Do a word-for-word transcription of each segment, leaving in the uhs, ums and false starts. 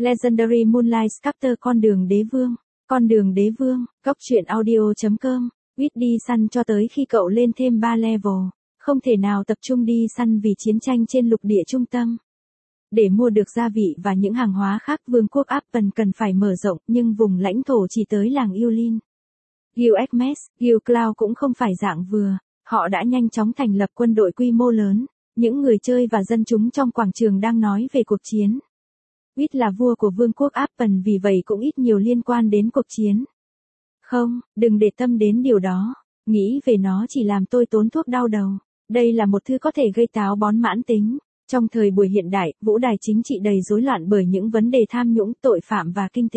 Legendary Moonlight Sculptor con đường đế vương, con đường đế vương, góc truyện audio.com, Quýt đi săn cho tới khi cậu lên thêm ba level, không thể nào tập trung đi săn vì chiến tranh trên lục địa trung tâm. Để mua được gia vị và những hàng hóa khác vương quốc Apple cần phải mở rộng nhưng vùng lãnh thổ chỉ tới làng Yulin. Guild Hermes, Guild Cloud cũng không phải dạng vừa, họ đã nhanh chóng thành lập quân đội quy mô lớn, những người chơi và dân chúng trong quảng trường đang nói về cuộc chiến. Quýt là vua của vương quốc Apple vì vậy cũng ít nhiều liên quan đến cuộc chiến. Không, đừng để tâm đến điều đó, nghĩ về nó chỉ làm tôi tốn thuốc đau đầu. Đây là một thứ có thể gây táo bón mãn tính. Trong thời buổi hiện đại, vũ đài chính trị đầy rối loạn bởi những vấn đề tham nhũng, tội phạm và kinh tế.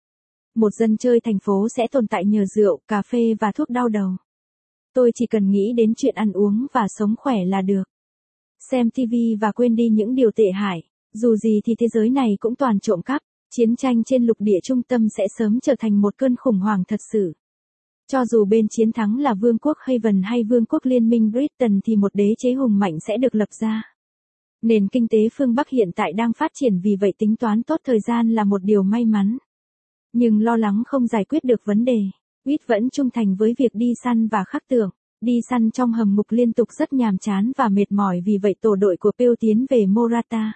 Một dân chơi thành phố sẽ tồn tại nhờ rượu, cà phê và thuốc đau đầu. Tôi chỉ cần nghĩ đến chuyện ăn uống và sống khỏe là được. Xem ti vi và quên đi những điều tệ hại. Dù gì thì thế giới này cũng toàn trộm cắp, chiến tranh trên lục địa trung tâm sẽ sớm trở thành một cơn khủng hoảng thật sự. Cho dù bên chiến thắng là vương quốc Haven hay vương quốc liên minh Britain thì một đế chế hùng mạnh sẽ được lập ra. Nền kinh tế phương Bắc hiện tại đang phát triển vì vậy tính toán tốt thời gian là một điều may mắn. Nhưng lo lắng không giải quyết được vấn đề. Quýt vẫn trung thành với việc đi săn và khắc tượng. Đi săn trong hầm ngục liên tục rất nhàm chán và mệt mỏi vì vậy tổ đội của Peel tiến về Morata.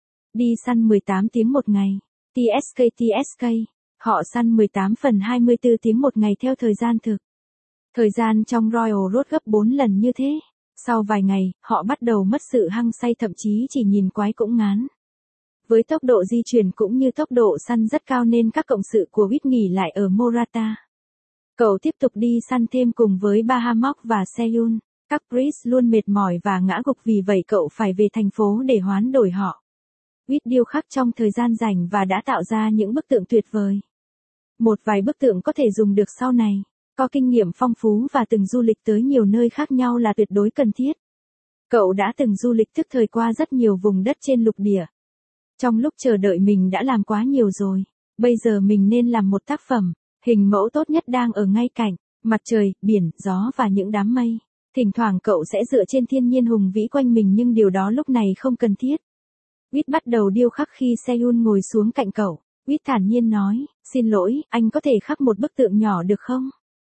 Đi săn mười tám tiếng một ngày. tê ét ca tê ét ca. Họ săn mười tám phần hai mươi tư tiếng một ngày theo thời gian thực. Thời gian trong Royal Road gấp bốn lần như thế. Sau vài ngày, họ bắt đầu mất sự hăng say thậm chí chỉ nhìn quái cũng ngán. Với tốc độ di chuyển cũng như tốc độ săn rất cao nên các cộng sự của Quýt nghỉ lại ở Morata. Cậu tiếp tục đi săn thêm cùng với Bahamok và Seoul. Các Priest luôn mệt mỏi và ngã gục vì vậy cậu phải về thành phố để hoán đổi họ. Quýt điêu khắc trong thời gian rảnh và đã tạo ra những bức tượng tuyệt vời. Một vài bức tượng có thể dùng được sau này. Có kinh nghiệm phong phú và từng du lịch tới nhiều nơi khác nhau là tuyệt đối cần thiết. Cậu đã từng du lịch tức thời qua rất nhiều vùng đất trên lục địa. Trong lúc chờ đợi mình đã làm quá nhiều rồi. Bây giờ mình nên làm một tác phẩm. Hình mẫu tốt nhất đang ở ngay cạnh. Mặt trời, biển, gió và những đám mây. Thỉnh thoảng cậu sẽ dựa trên thiên nhiên hùng vĩ quanh mình nhưng điều đó lúc này không cần thiết. Quýt bắt đầu điêu khắc khi Seoul ngồi xuống cạnh cậu. Quýt thản nhiên nói, xin lỗi, anh có thể khắc một bức tượng nhỏ được không?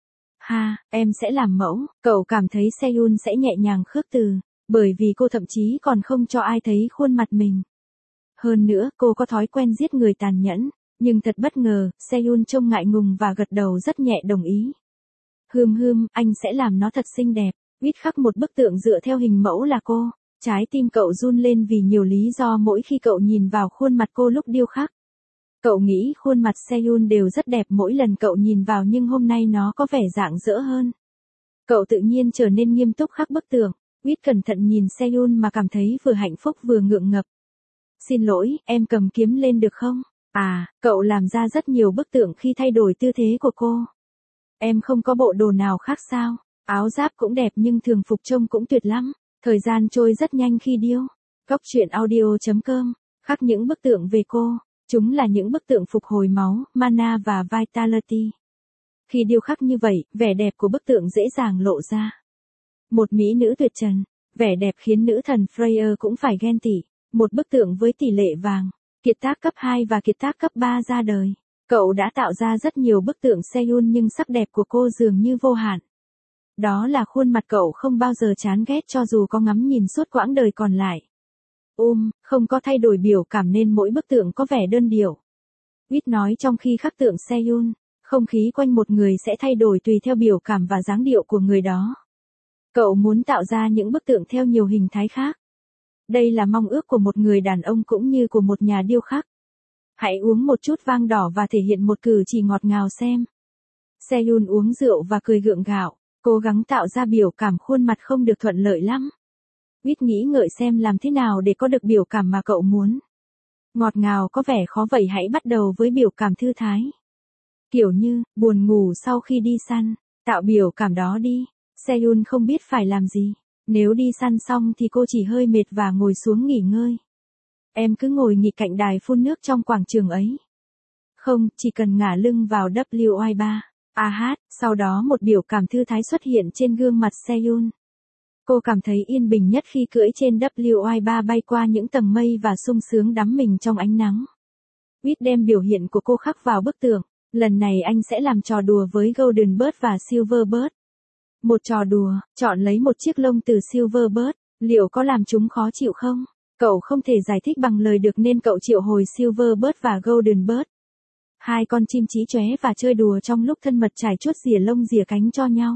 Ha, em sẽ làm mẫu. Cậu cảm thấy Seoul sẽ nhẹ nhàng khước từ, bởi vì cô thậm chí còn không cho ai thấy khuôn mặt mình. Hơn nữa, cô có thói quen giết người tàn nhẫn, nhưng thật bất ngờ, Seoul trông ngại ngùng và gật đầu rất nhẹ đồng ý. Hừm hừm, anh sẽ làm nó thật xinh đẹp. Quýt khắc một bức tượng dựa theo hình mẫu là cô. Trái tim cậu run lên vì nhiều lý do mỗi khi cậu nhìn vào khuôn mặt cô lúc điêu khắc. Cậu nghĩ khuôn mặt Seoul đều rất đẹp mỗi lần cậu nhìn vào nhưng hôm nay nó có vẻ rạng rỡ hơn. Cậu tự nhiên trở nên nghiêm túc khắc bức tượng. Quýt cẩn thận nhìn Seoul mà cảm thấy vừa hạnh phúc vừa ngượng ngập. Xin lỗi, em cầm kiếm lên được không? À, cậu làm ra rất nhiều bức tượng khi thay đổi tư thế của cô. Em không có bộ đồ nào khác sao? Áo giáp cũng đẹp nhưng thường phục trông cũng tuyệt lắm. Thời gian trôi rất nhanh khi điêu. Góc truyện audio.com, khắc những bức tượng về cô. Chúng là những bức tượng phục hồi máu, mana và vitality. Khi điêu khắc như vậy, vẻ đẹp của bức tượng dễ dàng lộ ra. Một mỹ nữ tuyệt trần, vẻ đẹp khiến nữ thần Freya cũng phải ghen tị. Một bức tượng với tỷ lệ vàng, kiệt tác cấp hai và kiệt tác cấp ba ra đời. Cậu đã tạo ra rất nhiều bức tượng Seoul nhưng sắc đẹp của cô dường như vô hạn. Đó là khuôn mặt cậu không bao giờ chán ghét cho dù có ngắm nhìn suốt quãng đời còn lại. Um, không có thay đổi biểu cảm nên mỗi bức tượng có vẻ đơn điệu. Quýt nói trong khi khắc tượng Seoul, không khí quanh một người sẽ thay đổi tùy theo biểu cảm và dáng điệu của người đó. Cậu muốn tạo ra những bức tượng theo nhiều hình thái khác. Đây là mong ước của một người đàn ông cũng như của một nhà điêu khắc. Hãy uống một chút vang đỏ và thể hiện một cử chỉ ngọt ngào xem. Seoul uống rượu và cười gượng gạo, cố gắng tạo ra biểu cảm khuôn mặt không được thuận lợi lắm. Quýt nghĩ ngợi xem làm thế nào để có được biểu cảm mà cậu muốn. Ngọt ngào có vẻ khó vậy hãy bắt đầu với biểu cảm thư thái. Kiểu như, buồn ngủ sau khi đi săn, tạo biểu cảm đó đi. Seoul không biết phải làm gì. Nếu đi săn xong thì cô chỉ hơi mệt và ngồi xuống nghỉ ngơi. Em cứ ngồi nghỉ cạnh đài phun nước trong quảng trường ấy. Không, chỉ cần ngả lưng vào W I ba. A hát, sau đó một biểu cảm thư thái xuất hiện trên gương mặt Seoul. Cô cảm thấy yên bình nhất khi cưỡi trên W I ba bay qua những tầng mây và sung sướng đắm mình trong ánh nắng. Whit đem biểu hiện của cô khắc vào bức tượng. Lần này anh sẽ làm trò đùa với Golden Bird và Silver Bird. Một trò đùa, chọn lấy một chiếc lông từ Silver Bird, liệu có làm chúng khó chịu không? Cậu không thể giải thích bằng lời được nên cậu triệu hồi Silver Bird và Golden Bird. Hai con chim chí chóe và chơi đùa trong lúc thân mật trải chuốt rỉa lông rỉa cánh cho nhau.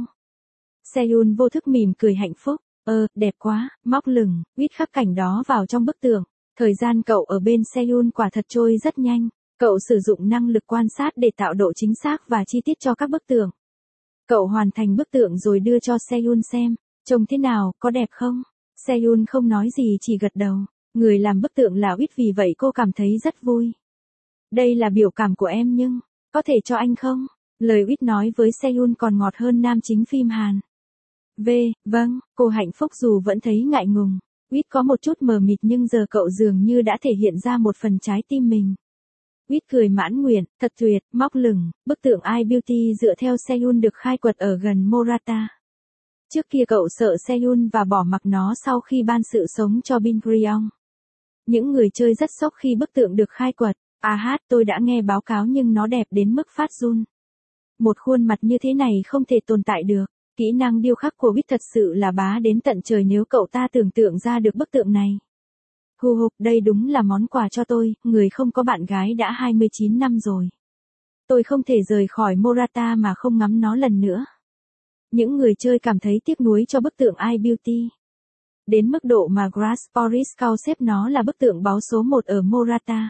Seyun vô thức mỉm cười hạnh phúc. Ơ, đẹp quá, móc lửng, Whit khắc cảnh đó vào trong bức tượng. Thời gian cậu ở bên Seyun quả thật trôi rất nhanh. Cậu sử dụng năng lực quan sát để tạo độ chính xác và chi tiết cho các bức tượng. Cậu hoàn thành bức tượng rồi đưa cho Seyun xem. Trông thế nào, có đẹp không? Seyun không nói gì chỉ gật đầu. Người làm bức tượng là Whit vì vậy cô cảm thấy rất vui. Đây là biểu cảm của em nhưng, có thể cho anh không? Lời Whit nói với Seyun còn ngọt hơn nam chính phim Hàn. V, vâng, cô hạnh phúc dù vẫn thấy ngại ngùng. Whit có một chút mờ mịt nhưng giờ cậu dường như đã thể hiện ra một phần trái tim mình. Whit cười mãn nguyện, thật tuyệt, móc lửng, bức tượng I Beauty dựa theo Seyun được khai quật ở gần Morata. Trước kia cậu sợ Seyun và bỏ mặc nó sau khi ban sự sống cho Bin Gryong. Những người chơi rất sốc khi bức tượng được khai quật. À hát, tôi đã nghe báo cáo nhưng nó đẹp đến mức phát run. Một khuôn mặt như thế này không thể tồn tại được. Kỹ năng điêu khắc của Whit thật sự là bá đến tận trời nếu cậu ta tưởng tượng ra được bức tượng này. Hù hục, đây đúng là món quà cho tôi, người không có bạn gái đã hai mươi chín năm rồi. Tôi không thể rời khỏi Morata mà không ngắm nó lần nữa. Những người chơi cảm thấy tiếc nuối cho bức tượng I Beauty. Đến mức độ mà Grasporiscout xếp nó là bức tượng báo số một ở Morata.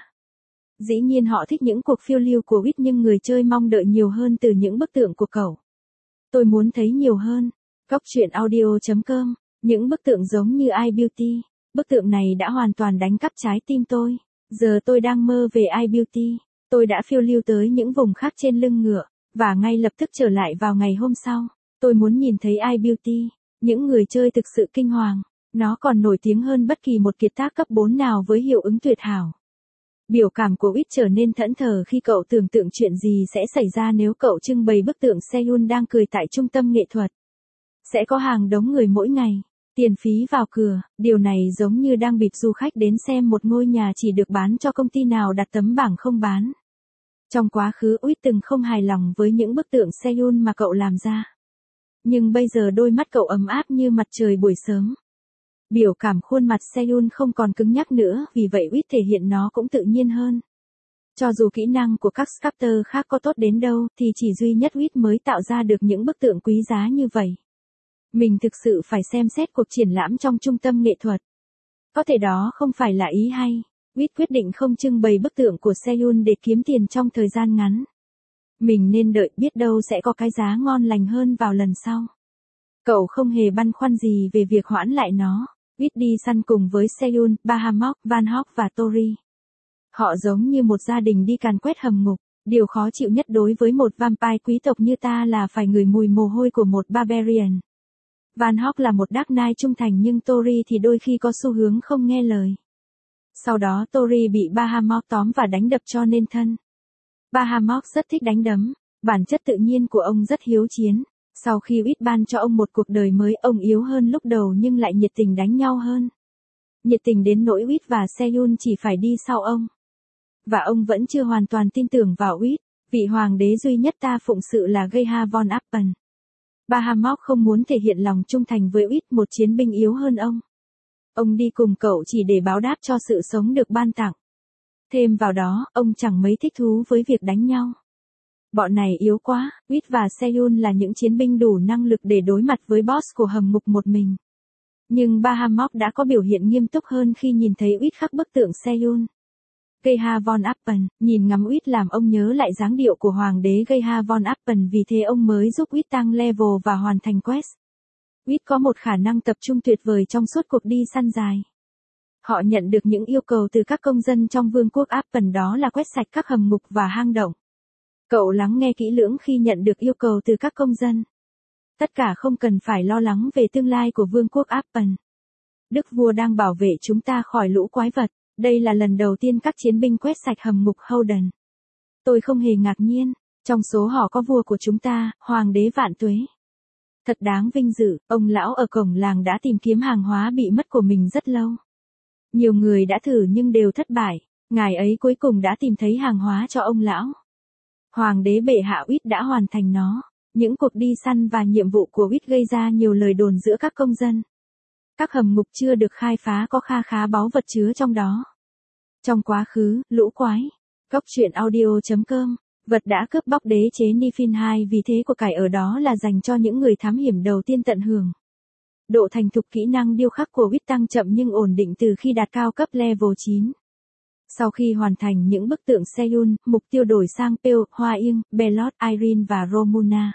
Dĩ nhiên họ thích những cuộc phiêu lưu của Whit nhưng người chơi mong đợi nhiều hơn từ những bức tượng của cậu. Tôi muốn thấy nhiều hơn. Góc truyện audio chấm com. Những bức tượng giống như I Beauty. Bức tượng này đã hoàn toàn đánh cắp trái tim tôi. Giờ tôi đang mơ về I Beauty. Tôi đã phiêu lưu tới những vùng khác trên lưng ngựa, và ngay lập tức trở lại vào ngày hôm sau. Tôi muốn nhìn thấy I Beauty. Những người chơi thực sự kinh hoàng. Nó còn nổi tiếng hơn bất kỳ một kiệt tác cấp bốn nào với hiệu ứng tuyệt hảo. Biểu cảm của Whit trở nên thẫn thờ khi cậu tưởng tượng chuyện gì sẽ xảy ra nếu cậu trưng bày bức tượng Seyun đang cười tại trung tâm nghệ thuật. Sẽ có hàng đống người mỗi ngày. Tiền phí vào cửa, điều này giống như đang bịp du khách đến xem một ngôi nhà chỉ được bán cho công ty nào đặt tấm bảng không bán. Trong quá khứ Whit từng không hài lòng với những bức tượng Seyun mà cậu làm ra. Nhưng bây giờ đôi mắt cậu ấm áp như mặt trời buổi sớm. Biểu cảm khuôn mặt Seyun không còn cứng nhắc nữa, vì vậy Whit thể hiện nó cũng tự nhiên hơn. Cho dù kỹ năng của các sculptor khác có tốt đến đâu, thì chỉ duy nhất Whit mới tạo ra được những bức tượng quý giá như vậy. Mình thực sự phải xem xét cuộc triển lãm trong trung tâm nghệ thuật. Có thể đó không phải là ý hay. Whit quyết định không trưng bày bức tượng của Seyun để kiếm tiền trong thời gian ngắn. Mình nên đợi, biết đâu sẽ có cái giá ngon lành hơn vào lần sau. Cậu không hề băn khoăn gì về việc hoãn lại nó. Whit đi săn cùng với Seyun, Bahamut, Van Hok và Tori. Họ giống như một gia đình đi càn quét hầm ngục. Điều khó chịu nhất đối với một vampire quý tộc như ta là phải ngửi mùi mồ hôi của một barbarian. Van Hok là một Dark Knight trung thành nhưng Tori thì đôi khi có xu hướng không nghe lời. Sau đó Tori bị Bahamut tóm và đánh đập cho nên thân. Bahamut rất thích đánh đấm. Bản chất tự nhiên của ông rất hiếu chiến. Sau khi Whit ban cho ông một cuộc đời mới, ông yếu hơn lúc đầu nhưng lại nhiệt tình đánh nhau hơn. Nhiệt tình đến nỗi Whit và Seyun chỉ phải đi sau ông. Và ông vẫn chưa hoàn toàn tin tưởng vào Whit, vị hoàng đế duy nhất ta phụng sự là Geha von Appen. Bahamut không muốn thể hiện lòng trung thành với Whit, một chiến binh yếu hơn ông. Ông đi cùng cậu chỉ để báo đáp cho sự sống được ban tặng. Thêm vào đó, ông chẳng mấy thích thú với việc đánh nhau. Bọn này yếu quá, Whit và Seyun là những chiến binh đủ năng lực để đối mặt với boss của hầm ngục một mình. Nhưng Bahamut đã có biểu hiện nghiêm túc hơn khi nhìn thấy Whit khắc bức tượng Seyun. Geha von Appen, nhìn ngắm Whit làm ông nhớ lại dáng điệu của hoàng đế Geha von Appen, vì thế ông mới giúp Whit tăng level và hoàn thành quest. Whit có một khả năng tập trung tuyệt vời trong suốt cuộc đi săn dài. Họ nhận được những yêu cầu từ các công dân trong vương quốc Appen, đó là quét sạch các hầm ngục và hang động. Cậu lắng nghe kỹ lưỡng khi nhận được yêu cầu từ các công dân. Tất cả không cần phải lo lắng về tương lai của vương quốc Appen. Đức vua đang bảo vệ chúng ta khỏi lũ quái vật. Đây là lần đầu tiên các chiến binh quét sạch hầm ngục Howden. Tôi không hề ngạc nhiên. Trong số họ có vua của chúng ta, hoàng đế vạn tuế. Thật đáng vinh dự, ông lão ở cổng làng đã tìm kiếm hàng hóa bị mất của mình rất lâu. Nhiều người đã thử nhưng đều thất bại. Ngài ấy cuối cùng đã tìm thấy hàng hóa cho ông lão. Hoàng đế bệ hạ Uýt đã hoàn thành nó. Những cuộc đi săn và nhiệm vụ của Uýt gây ra nhiều lời đồn giữa các công dân. Các hầm ngục chưa được khai phá có kha khá báu vật chứa trong đó. Trong quá khứ, lũ quái. Góc truyện audio chấm com. Vật đã cướp bóc đế chế Nifin hai vì thế của cải ở đó là dành cho những người thám hiểm đầu tiên tận hưởng. Độ thành thục kỹ năng điêu khắc của Uýt tăng chậm nhưng ổn định từ khi đạt cao cấp level chín. Sau khi hoàn thành những bức tượng Seiyun, mục tiêu đổi sang Pale, Hoa Yên, Belot, Irene và Romuna.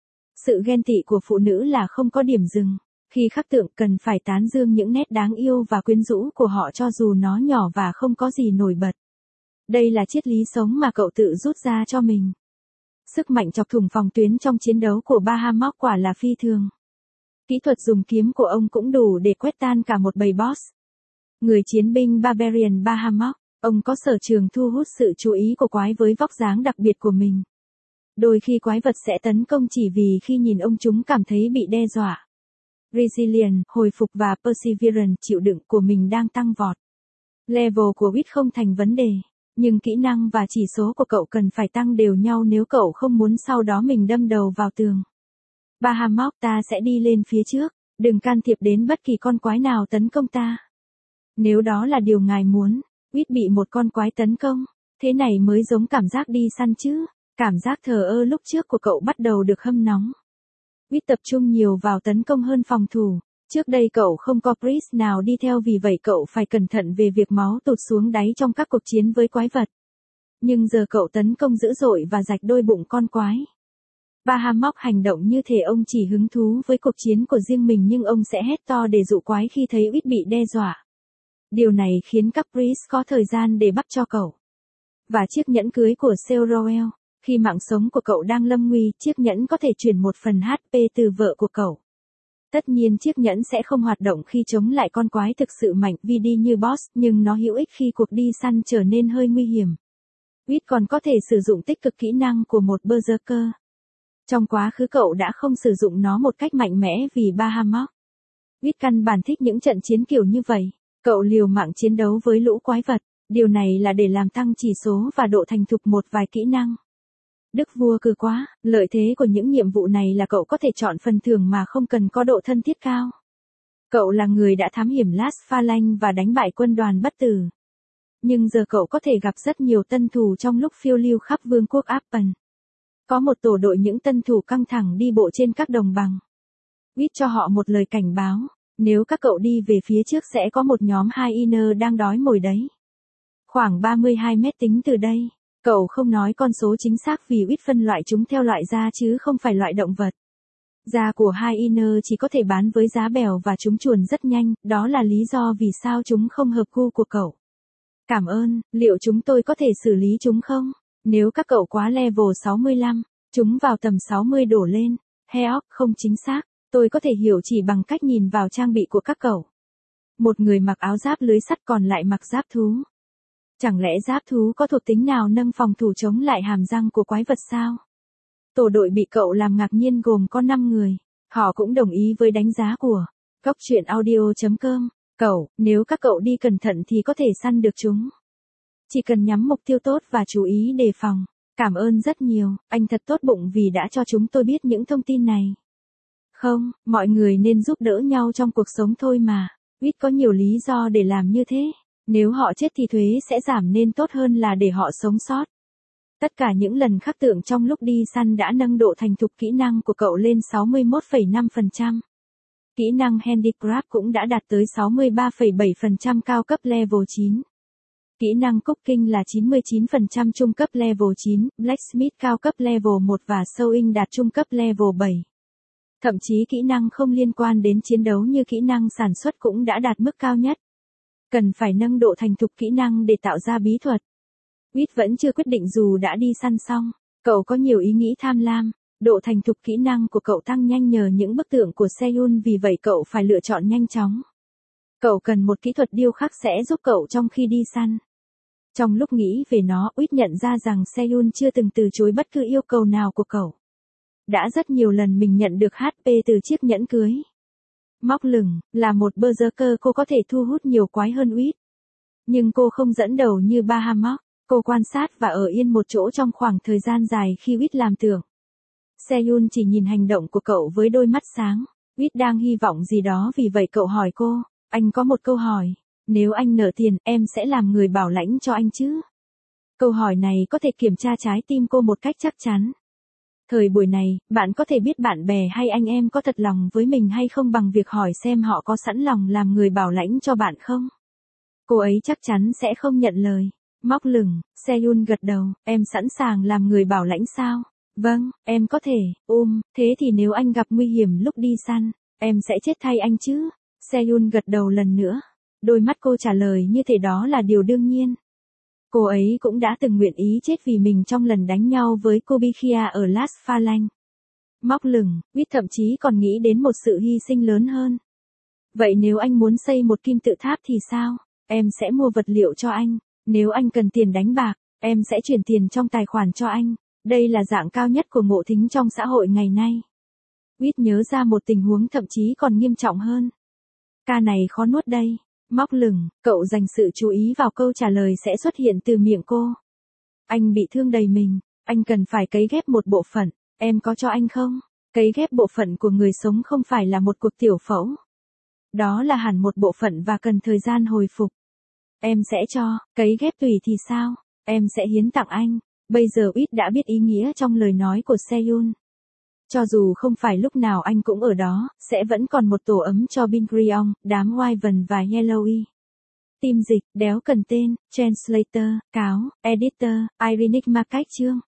Sự ghen tị của phụ nữ là không có điểm dừng. Khi khắc tượng cần phải tán dương những nét đáng yêu và quyến rũ của họ cho dù nó nhỏ và không có gì nổi bật. Đây là triết lý sống mà cậu tự rút ra cho mình. Sức mạnh chọc thủng phòng tuyến trong chiến đấu của Bahamut quả là phi thường. Kỹ thuật dùng kiếm của ông cũng đủ để quét tan cả một bầy boss. Người chiến binh Barbarian Bahamut, ông có sở trường thu hút sự chú ý của quái với vóc dáng đặc biệt của mình. Đôi khi quái vật sẽ tấn công chỉ vì khi nhìn ông chúng cảm thấy bị đe dọa. Resilience, hồi phục và Perseverance, chịu đựng của mình đang tăng vọt. Level của Uýt không thành vấn đề, nhưng kỹ năng và chỉ số của cậu cần phải tăng đều nhau nếu cậu không muốn sau đó mình đâm đầu vào tường. Bahamut, ta sẽ đi lên phía trước, đừng can thiệp đến bất kỳ con quái nào tấn công ta. Nếu đó là điều ngài muốn, Uýt bị một con quái tấn công, thế này mới giống cảm giác đi săn chứ. Cảm giác thờ ơ lúc trước của cậu bắt đầu được hâm nóng. Uýt tập trung nhiều vào tấn công hơn phòng thủ. Trước đây cậu không có priest nào đi theo vì vậy cậu phải cẩn thận về việc máu tụt xuống đáy trong các cuộc chiến với quái vật. Nhưng giờ cậu tấn công dữ dội và rạch đôi bụng con quái. Bahamut hành động như thể ông chỉ hứng thú với cuộc chiến của riêng mình nhưng ông sẽ hét to để dụ quái khi thấy Uýt bị đe dọa. Điều này khiến các priest có thời gian để bắt cho cậu. Và chiếc nhẫn cưới của Seoroel. Khi mạng sống của cậu đang lâm nguy, chiếc nhẫn có thể chuyển một phần hát pê từ vợ của cậu. Tất nhiên chiếc nhẫn sẽ không hoạt động khi chống lại con quái thực sự mạnh vì đi như boss, nhưng nó hữu ích khi cuộc đi săn trở nên hơi nguy hiểm. Uýt còn có thể sử dụng tích cực kỹ năng của một berserker. Trong quá khứ cậu đã không sử dụng nó một cách mạnh mẽ vì Bahamut. Uýt căn bản thích những trận chiến kiểu như vậy. Cậu liều mạng chiến đấu với lũ quái vật. Điều này là để làm tăng chỉ số và độ thành thục một vài kỹ năng. Đức vua cừ quá, lợi thế của những nhiệm vụ này là cậu có thể chọn phần thưởng mà không cần có độ thân thiết cao. Cậu là người đã thám hiểm Las Phalanx và đánh bại quân đoàn bất tử. Nhưng giờ cậu có thể gặp rất nhiều tân thủ trong lúc phiêu lưu khắp vương quốc Appen. Có một tổ đội những tân thủ căng thẳng đi bộ trên các đồng bằng. Uýt cho họ một lời cảnh báo, nếu các cậu đi về phía trước sẽ có một nhóm hyena đang đói mồi đấy. Khoảng ba mươi hai mét tính từ đây. Cậu không nói con số chính xác vì Uýt phân loại chúng theo loại da chứ không phải loại động vật. Da của hyena chỉ có thể bán với giá bèo và chúng chuồn rất nhanh, đó là lý do vì sao chúng không hợp gu của cậu. Cảm ơn, liệu chúng tôi có thể xử lý chúng không? Nếu các cậu quá level sáu mươi lăm, chúng vào tầm sáu mươi đổ lên. Heok, không chính xác, tôi có thể hiểu chỉ bằng cách nhìn vào trang bị của các cậu. Một người mặc áo giáp lưới sắt còn lại mặc giáp thú. Chẳng lẽ giáp thú có thuộc tính nào nâng phòng thủ chống lại hàm răng của quái vật sao? Tổ đội bị cậu làm ngạc nhiên gồm có năm người. Họ cũng đồng ý với đánh giá của góc truyện audio chấm com. Cậu, nếu các cậu đi cẩn thận thì có thể săn được chúng. Chỉ cần nhắm mục tiêu tốt và chú ý đề phòng. Cảm ơn rất nhiều, anh thật tốt bụng vì đã cho chúng tôi biết những thông tin này. Không, mọi người nên giúp đỡ nhau trong cuộc sống thôi mà. Uýt có nhiều lý do để làm như thế. Nếu họ chết thì thuế sẽ giảm nên tốt hơn là để họ sống sót. Tất cả những lần khắc tượng trong lúc đi săn đã nâng độ thành thục kỹ năng của cậu lên sáu mươi mốt phẩy năm phần trăm. Kỹ năng Handicraft cũng đã đạt tới sáu mươi ba phẩy bảy phần trăm cao cấp level chín. Kỹ năng Cooking là chín mươi chín phần trăm trung cấp level chín, Blacksmith cao cấp level một và Sewing đạt trung cấp level bảy. Thậm chí kỹ năng không liên quan đến chiến đấu như kỹ năng sản xuất cũng đã đạt mức cao nhất. Cần phải nâng độ thành thục kỹ năng để tạo ra bí thuật. Uýt vẫn chưa quyết định dù đã đi săn xong. Cậu có nhiều ý nghĩ tham lam. Độ thành thục kỹ năng của cậu tăng nhanh nhờ những bức tượng của Seiyun vì vậy cậu phải lựa chọn nhanh chóng. Cậu cần một kỹ thuật điêu khắc sẽ giúp cậu trong khi đi săn. Trong lúc nghĩ về nó, Uýt nhận ra rằng Seiyun chưa từng từ chối bất cứ yêu cầu nào của cậu. Đã rất nhiều lần mình nhận được hát pê từ chiếc nhẫn cưới. Móc lửng, là một berserker cô có thể thu hút nhiều quái hơn Uýt. Nhưng cô không dẫn đầu như Bahamut, cô quan sát và ở yên một chỗ trong khoảng thời gian dài khi Wit làm tưởng. Seyun chỉ nhìn hành động của cậu với đôi mắt sáng. Wit đang hy vọng gì đó vì vậy cậu hỏi cô, anh có một câu hỏi, nếu anh nợ tiền, em sẽ làm người bảo lãnh cho anh chứ? Câu hỏi này có thể kiểm tra trái tim cô một cách chắc chắn. Thời buổi này, bạn có thể biết bạn bè hay anh em có thật lòng với mình hay không bằng việc hỏi xem họ có sẵn lòng làm người bảo lãnh cho bạn không. Cô ấy chắc chắn sẽ không nhận lời. Móc lửng, Seyun gật đầu, em sẵn sàng làm người bảo lãnh sao? Vâng, em có thể, um, thế thì nếu anh gặp nguy hiểm lúc đi săn, em sẽ chết thay anh chứ? Seyun gật đầu lần nữa. Đôi mắt cô trả lời như thể đó là điều đương nhiên. Cô ấy cũng đã từng nguyện ý chết vì mình trong lần đánh nhau với Kubikia ở Las Phalanx. Móc lửng, Wit thậm chí còn nghĩ đến một sự hy sinh lớn hơn. Vậy nếu anh muốn xây một kim tự tháp thì sao? Em sẽ mua vật liệu cho anh. Nếu anh cần tiền đánh bạc, em sẽ chuyển tiền trong tài khoản cho anh. Đây là dạng cao nhất của ngộ thính trong xã hội ngày nay. Wit nhớ ra một tình huống thậm chí còn nghiêm trọng hơn. Ca này khó nuốt đây. Móc lửng, cậu dành sự chú ý vào câu trả lời sẽ xuất hiện từ miệng cô. Anh bị thương đầy mình, anh cần phải cấy ghép một bộ phận, em có cho anh không? Cấy ghép bộ phận của người sống không phải là một cuộc tiểu phẫu. Đó là hẳn một bộ phận và cần thời gian hồi phục. Em sẽ cho, cấy ghép tùy thì sao? Em sẽ hiến tặng anh. Bây giờ Wit đã biết ý nghĩa trong lời nói của Seyun. Cho dù không phải lúc nào anh cũng ở đó, sẽ vẫn còn một tổ ấm cho Bin Gryong, đám Wyvern và Yellowy. Team dịch, đéo cần tên, Translator, cáo, Editor, Irenic Mark cách chương.